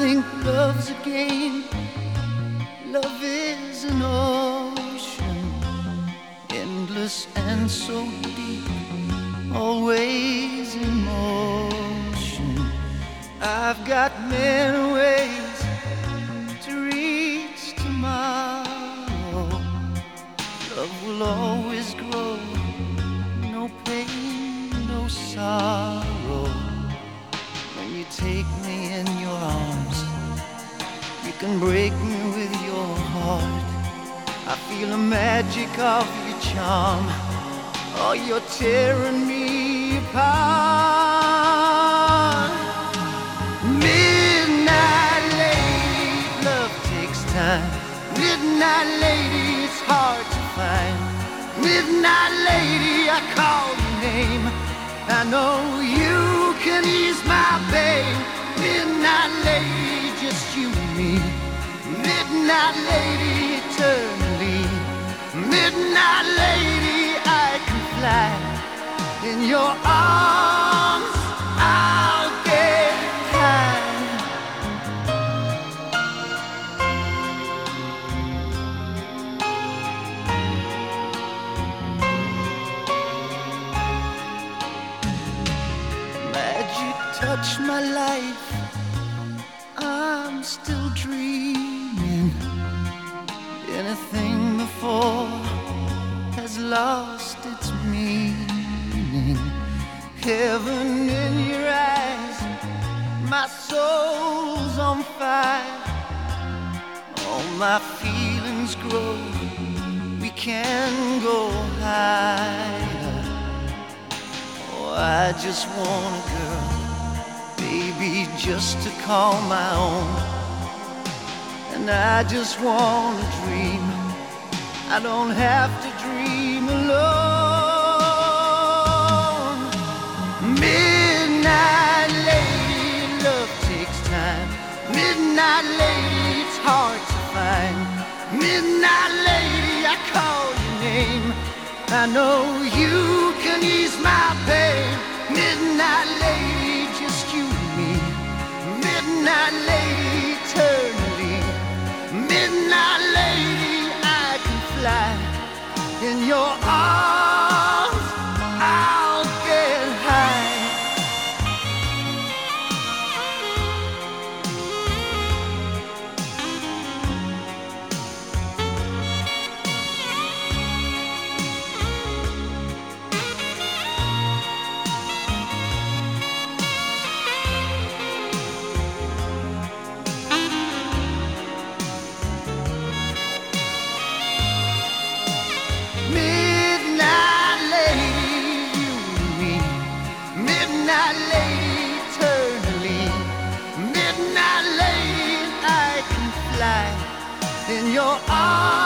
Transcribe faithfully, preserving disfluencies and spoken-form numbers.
think love's a game. Love is an ocean, endless and so deep, always in motion. I've got many ways to reach tomorrow. Love will always grow, no pain, no sorrow. When you take me in your arms, you can break me with your heart. I feel the magic of your charm. Oh, you're tearing me apart. Midnight lady, love takes time. Midnight lady, it's hard to find. Midnight lady, I call your name. I know you can ease my pain. Midnight lady, just you and me. Midnight lady, eternally. Midnight lady, I can fly. In your arms, I'll get high. Magic touch my life, I'm still dreaming. Anything before has lost its meaning. Heaven in your eyes, my soul's on fire. All my feelings grow, we can go higher. Oh, I just want a girl, baby, just to call my own. And I just want to dream, I don't have to dream alone. Midnight lady, love takes time. Midnight lady, it's hard to find. Midnight lady, I call your name. I know you can ease my pain. Midnight lady, just you and me. Midnight lady, eternally. Midnight lady, I can fly. In your arms, I'll get high. Midnight lady, you and me. Midnight lady, eternally. Midnight lady, I can fly. In your arms,